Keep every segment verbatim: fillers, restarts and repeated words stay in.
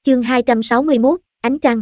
Chương hai trăm sáu mươi mốt, Ánh Trăng.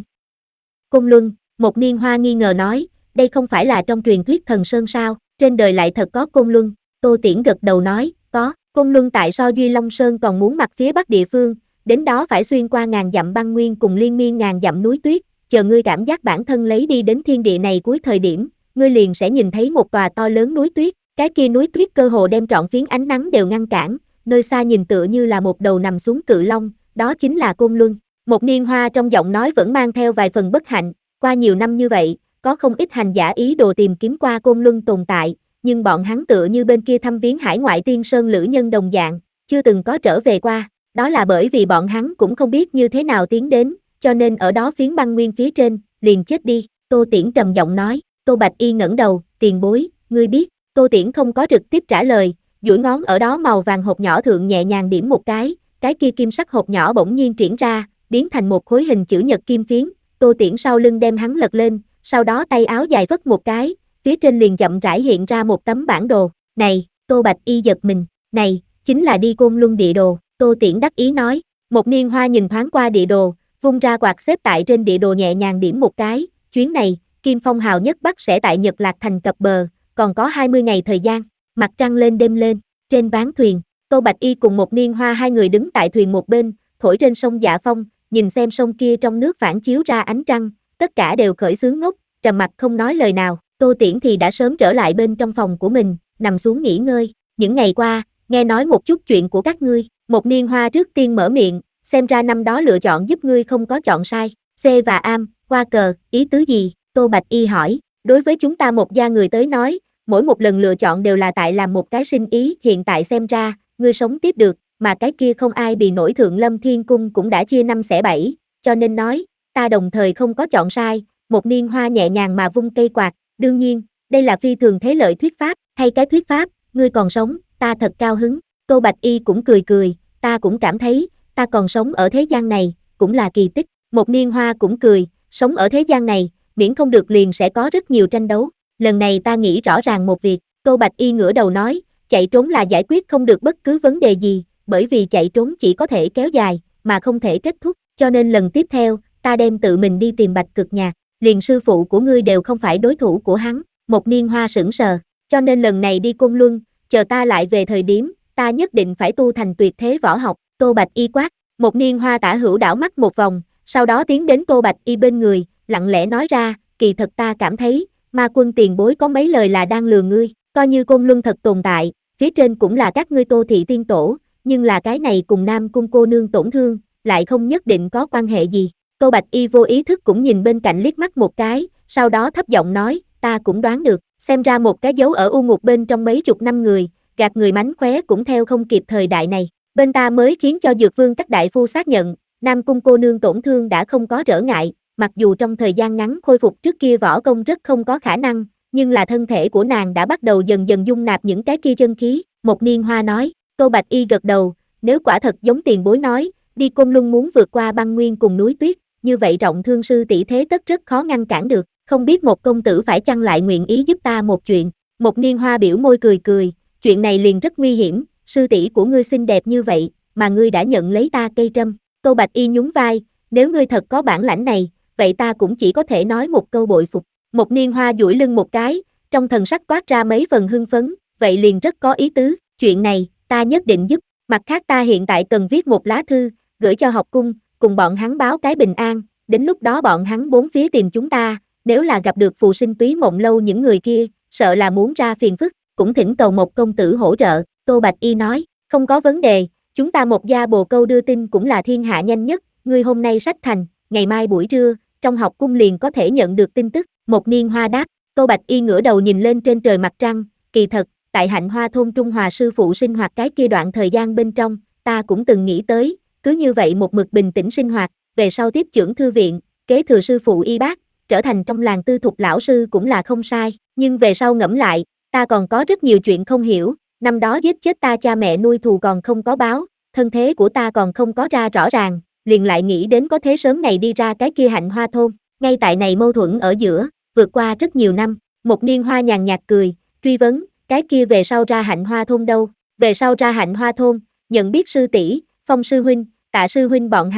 Côn Luân, một niên hoa nghi ngờ nói, đây không phải là trong truyền thuyết thần sơn sao, trên đời lại thật có Côn Luân. Tô Tiễn gật đầu nói, có, Côn Luân tại so Duy Long Sơn còn muốn mặt phía bắc địa phương, đến đó phải xuyên qua ngàn dặm băng nguyên cùng liên miên ngàn dặm núi tuyết, chờ ngươi cảm giác bản thân lấy đi đến thiên địa này cuối thời điểm, ngươi liền sẽ nhìn thấy một tòa to lớn núi tuyết, cái kia núi tuyết cơ hồ đem trọn phiến ánh nắng đều ngăn cản, nơi xa nhìn tựa như là một đầu nằm xuống cự long, đó chính là Côn Luân. Một niên hoa trong giọng nói vẫn mang theo vài phần bất hạnh, qua nhiều năm như vậy, có không ít hành giả ý đồ tìm kiếm qua Côn Luân tồn tại, nhưng bọn hắn tựa như bên kia thăm viếng hải ngoại tiên sơn lữ nhân đồng dạng, chưa từng có trở về qua, đó là bởi vì bọn hắn cũng không biết như thế nào tiến đến, cho nên ở đó phiến băng nguyên phía trên, liền chết đi. Tô Tiễn trầm giọng nói. Tô Bạch Y ngẩng đầu, tiền bối, ngươi biết. Tô Tiễn không có trực tiếp trả lời, duỗi ngón ở đó màu vàng hộp nhỏ thượng nhẹ nhàng điểm một cái, cái kia kim sắc hộp nhỏ bỗng nhiên triển ra, biến thành một khối hình chữ nhật kim phiến. Tô Tiễn sau lưng đem hắn lật lên, sau đó tay áo dài vất một cái, phía trên liền chậm rãi hiện ra một tấm bản đồ. Này, Tô Bạch Y giật mình, này, chính là đi Côn Luân địa đồ. Tô Tiễn đắc ý nói. Một niên hoa nhìn thoáng qua địa đồ, vung ra quạt xếp tại trên địa đồ nhẹ nhàng điểm một cái, chuyến này, Kim Phong Hào nhất Bắc sẽ tại Nhật Lạc Thành cập bờ, còn có hai mươi ngày thời gian. Mặt trăng lên đêm lên, trên ván thuyền, Tô Bạch Y cùng một niên hoa hai người đứng tại thuyền một bên, thổi trên sông Dạ Phong, nhìn xem sông kia trong nước phản chiếu ra ánh trăng, tất cả đều khởi xướng ngốc, trầm mặc không nói lời nào. Tô Tiễn thì đã sớm trở lại bên trong phòng của mình, nằm xuống nghỉ ngơi. Những ngày qua, nghe nói một chút chuyện của các ngươi. Một niên hoa trước tiên mở miệng, xem ra năm đó lựa chọn giúp ngươi không có chọn sai. C và Am, qua cờ, ý tứ gì? Tô Bạch Y hỏi. Đối với chúng ta một gia người tới nói, mỗi một lần lựa chọn đều là tại làm một cái sinh ý. Hiện tại xem ra, ngươi sống tiếp được, mà cái kia không ai bị nổi Thượng Lâm Thiên Cung cũng đã chia năm xẻ bảy, cho nên nói, ta đồng thời không có chọn sai. Một niên hoa nhẹ nhàng mà vung cây quạt, đương nhiên, đây là phi thường thế lợi thuyết pháp, hay cái thuyết pháp, ngươi còn sống, ta thật cao hứng. Tô Bạch Y cũng cười cười, ta cũng cảm thấy, ta còn sống ở thế gian này, cũng là kỳ tích. Một niên hoa cũng cười, sống ở thế gian này, miễn không được liền sẽ có rất nhiều tranh đấu. Lần này ta nghĩ rõ ràng một việc. Tô Bạch Y ngửa đầu nói, chạy trốn là giải quyết không được bất cứ vấn đề gì, bởi vì chạy trốn chỉ có thể kéo dài, mà không thể kết thúc, cho nên lần tiếp theo, ta đem tự mình đi tìm Bạch Cực Nhạc, liền sư phụ của ngươi đều không phải đối thủ của hắn. Một niên hoa sững sờ, cho nên lần này đi Côn Luân, chờ ta lại về thời điểm, ta nhất định phải tu thành tuyệt thế võ học. Tô Bạch Y quát. Một niên hoa tả hữu đảo mắt một vòng, sau đó tiến đến Tô Bạch Y bên người, lặng lẽ nói ra, kỳ thật ta cảm thấy, Ma Quân tiền bối có mấy lời là đang lừa ngươi, coi như Côn Luân thật tồn tại, phía trên cũng là các ngươi Tô thị tiên tổ, nhưng là cái này cùng Nam Cung cô nương tổn thương, lại không nhất định có quan hệ gì. Tô Bạch Y vô ý thức cũng nhìn bên cạnh liếc mắt một cái, sau đó thấp giọng nói, ta cũng đoán được, xem ra một cái dấu ở u ngục bên trong mấy chục năm người, gạt người mánh khóe cũng theo không kịp thời đại này. Bên ta mới khiến cho Dược Vương các đại phu xác nhận, Nam Cung cô nương tổn thương đã không có trở ngại, mặc dù trong thời gian ngắn khôi phục trước kia võ công rất không có khả năng, nhưng là thân thể của nàng đã bắt đầu dần dần dung nạp những cái kia chân khí. Một niên hoa nói. Tô Bạch Y gật đầu, nếu quả thật giống tiền bối nói, đi Côn Luân muốn vượt qua băng nguyên cùng núi tuyết, như vậy Trọng Thương sư tỷ thế tất rất khó ngăn cản được, không biết một công tử phải chăng lại nguyện ý giúp ta một chuyện. Một niên hoa biểu môi cười cười, chuyện này liền rất nguy hiểm, sư tỷ của ngươi xinh đẹp như vậy, mà ngươi đã nhận lấy ta cây trâm. Tô Bạch Y nhún vai, nếu ngươi thật có bản lãnh này, vậy ta cũng chỉ có thể nói một câu bội phục. Một niên hoa duỗi lưng một cái, trong thần sắc toát ra mấy phần hưng phấn, vậy liền rất có ý tứ, chuyện này, ta nhất định giúp. Mặt khác ta hiện tại cần viết một lá thư, gửi cho học cung, cùng bọn hắn báo cái bình an, đến lúc đó bọn hắn bốn phía tìm chúng ta, nếu là gặp được phù sinh túy mộng lâu những người kia, sợ là muốn ra phiền phức, cũng thỉnh cầu một công tử hỗ trợ. Tô Bạch Y nói, không có vấn đề, chúng ta một gia bồ câu đưa tin cũng là thiên hạ nhanh nhất, ngươi hôm nay sách thành, ngày mai buổi trưa, trong học cung liền có thể nhận được tin tức. Một niên hoa đáp. Tô Bạch Y ngửa đầu nhìn lên trên trời mặt trăng, kỳ thật, tại Hạnh Hoa thôn Trung Hòa sư phụ sinh hoạt cái kia đoạn thời gian bên trong, ta cũng từng nghĩ tới, cứ như vậy một mực bình tĩnh sinh hoạt, về sau tiếp trưởng thư viện, kế thừa sư phụ y bác, trở thành trong làng tư thục lão sư cũng là không sai, nhưng về sau ngẫm lại, ta còn có rất nhiều chuyện không hiểu, năm đó giết chết ta cha mẹ nuôi thù còn không có báo, thân thế của ta còn không có ra rõ ràng, liền lại nghĩ đến có thế sớm ngày đi ra cái kia Hạnh Hoa thôn, ngay tại này mâu thuẫn ở giữa, vượt qua rất nhiều năm. Một niên hoa nhàn nhạt cười, truy vấn, cái kia về sau ra Hạnh Hoa thôn đâu? Về sau ra Hạnh Hoa thôn, nhận biết sư tỷ, Phong sư huynh, Tạ sư huynh bọn hắn,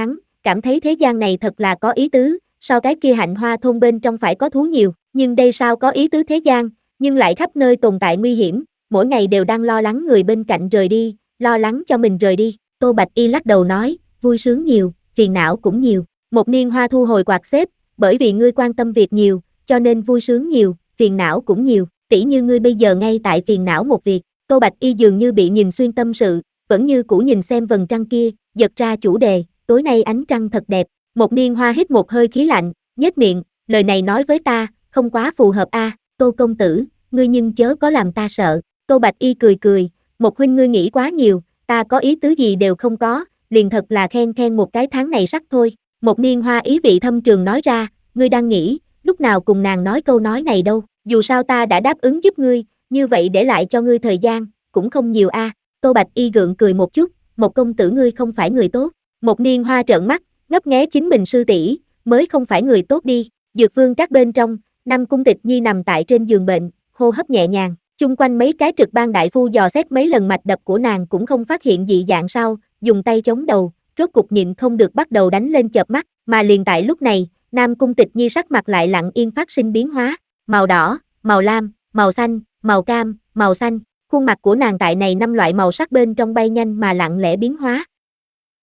cảm thấy thế gian này thật là có ý tứ, sao cái kia hạnh hoa thôn bên trong phải có thú nhiều, nhưng đây sao có ý tứ thế gian, nhưng lại khắp nơi tồn tại nguy hiểm, mỗi ngày đều đang lo lắng người bên cạnh rời đi, lo lắng cho mình rời đi. Tô Bạch Y lắc đầu nói, vui sướng nhiều, phiền não cũng nhiều. Một niên hoa thu hồi quạt xếp, bởi vì ngươi quan tâm việc nhiều, cho nên vui sướng nhiều, phiền não cũng nhiều, tỉ như ngươi bây giờ ngay tại phiền não một việc. Tô Bạch Y dường như bị nhìn xuyên tâm sự, vẫn như cũ nhìn xem vầng trăng kia, giật ra chủ đề, tối nay ánh trăng thật đẹp. Một niên hoa hít một hơi khí lạnh, nhếch miệng, lời này nói với ta, không quá phù hợp a, Tô công tử, ngươi nhưng chớ có làm ta sợ. Tô Bạch Y cười cười, một huynh ngươi nghĩ quá nhiều, ta có ý tứ gì đều không có, liền thật là khen khen một cái tháng này sắc thôi. Một niên hoa ý vị thâm trường nói ra, ngươi đang nghĩ, lúc nào cùng nàng nói câu nói này đâu, dù sao ta đã đáp ứng giúp ngươi, như vậy để lại cho ngươi thời gian, cũng không nhiều a. Tô Bạch Y gượng cười một chút, một công tử ngươi không phải người tốt. Một niên hoa trợn mắt, ngấp nghé chính mình sư tỷ, mới không phải người tốt đi. Dược vương các bên trong, Nam Cung Tịch Nhi nằm tại trên giường bệnh, hô hấp nhẹ nhàng, chung quanh mấy cái trực ban đại phu dò xét mấy lần mạch đập của nàng cũng không phát hiện dị dạng sau, dùng tay chống đầu, rốt cục nhịn không được bắt đầu đánh lên chợp mắt, mà liền tại lúc này, Nam Cung Tịch Nhi sắc mặt lại lặng yên phát sinh biến hóa, màu đỏ, màu lam, màu xanh, màu cam, màu xanh, khuôn mặt của nàng tại này năm loại màu sắc bên trong bay nhanh mà lặng lẽ biến hóa,